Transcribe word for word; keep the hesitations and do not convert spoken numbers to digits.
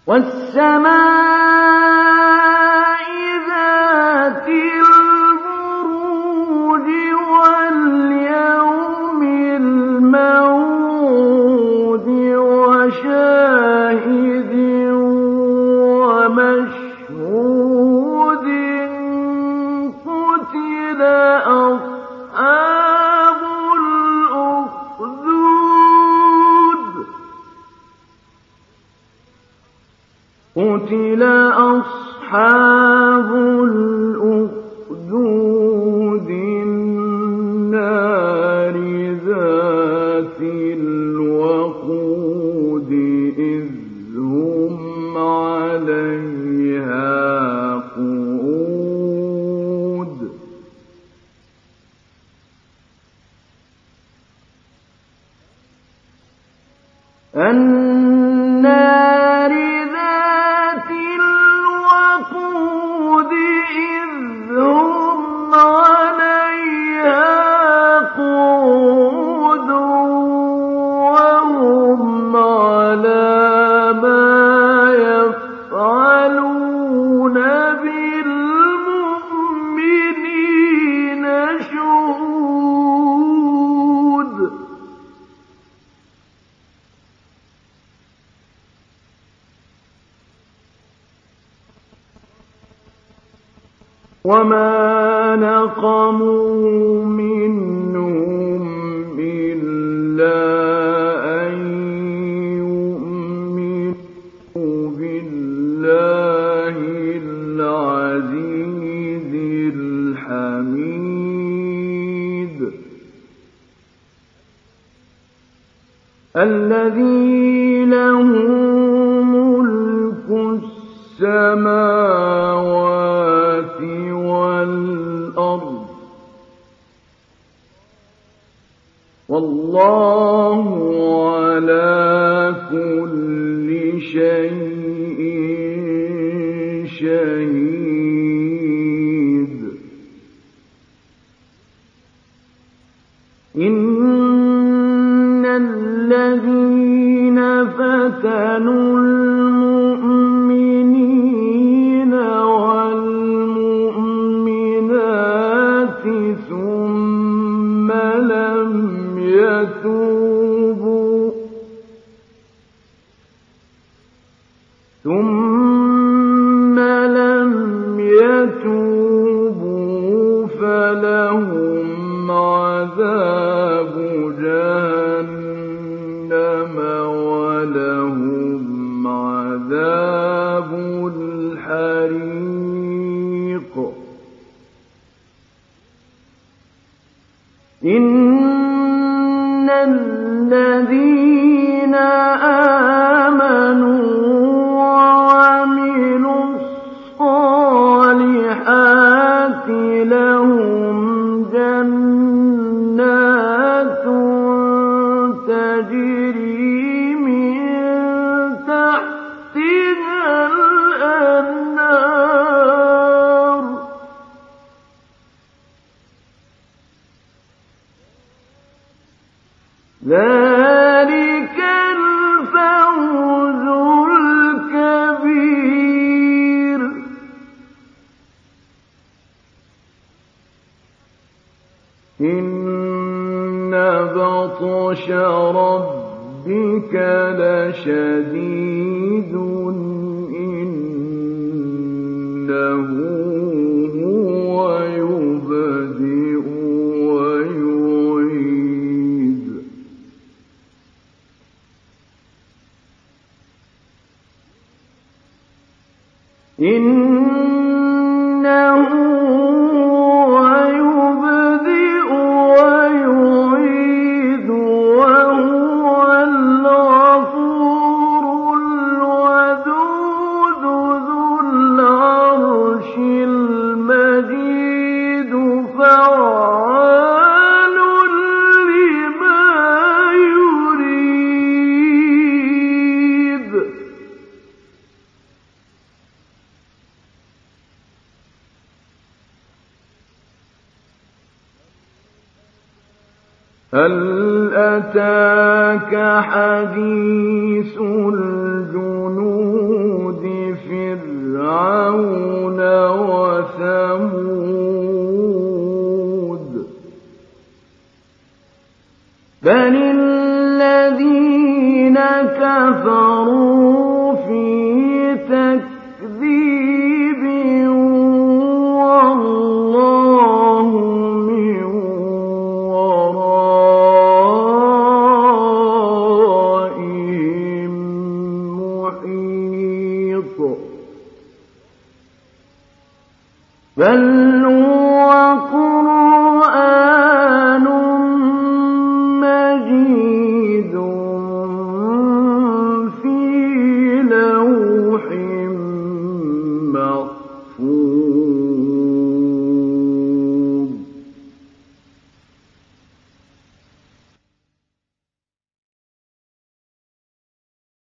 وَالسَّمَاءِ ذَاتِ الْبُرُوجِ وَالْيَوْمِ الْمَوْعُودِ وَشَاهِدٍ وَمَشْهُودٍ قُتِلَ أَصْحَابُ الْأُخْدُودِ قُتِلَ أَصْحَابُ الْأُخْدُودِ النَّارِ ذَاتِ الْوَقُودِ إِذْ هُمْ عَلَيْهَا قُعُودٌ النَّارِ ذَاتِ الْوَقُودِ إِذْ هُمْ عَلَيْهَا قُعُودٌ وَهُمْ عَلَىٰ مَا يَفْعَلُونَ بِالْمُؤْمِنِينَ شُهُودٌ وَمَا نَقَمُوا مِنْهُمْ إِلَّا أَن يُؤْمِنُوا بِاللَّهِ الْعَزِيزِ الْحَمِيدِ الَّذِي لَهُ مُلْكُ السَّمَاوَاتِ وَالْأَرْضِ وَاللَّهُ عَلَىٰ كُلِّ شَيْءٍ شَهِيدٌ إِنَّ الَّذِينَ فَتَنُوا الْمُؤْمِنِينَ وَالْمُؤْمِنَاتِ ثُمَّ لَمْ يَتُوبُوا ثُمَّ لَمْ يَتُوبُوا فَلَهُمْ عَذَابُ جَهَنَّمَ وَلَهُمْ عَذَابُ الْحَرِيقِ إِنَّ الَّذِينَ آمَنُوا وَعَمِلُوا الصَّالِحَاتِ لَهُمْ جَنَّاتٌ تَجْرِي مِن تَحْتِهَا الْأَنْهَارُ ذَلِكَ الْفَوْزُ الْكَبِيرُ إِنَّ بَطْشَ رَبِّكَ لَشَدِيدٌ إِنَّهُ هُوَ يُبْدِئُ وَيُعِيدُ إِنَّهُ هُوَ يُبْدِئُ وَيُعِيدُ وَهُوَ الْغَفُورُ الْوَدُودُ ذُو الْعَرْشِ الْمَجِيدُ فَعَّالٌ لِّمَا يُرِيدُ هَلْ أَتَاكَ حَدِيثُ الْجُنُودِ بل هو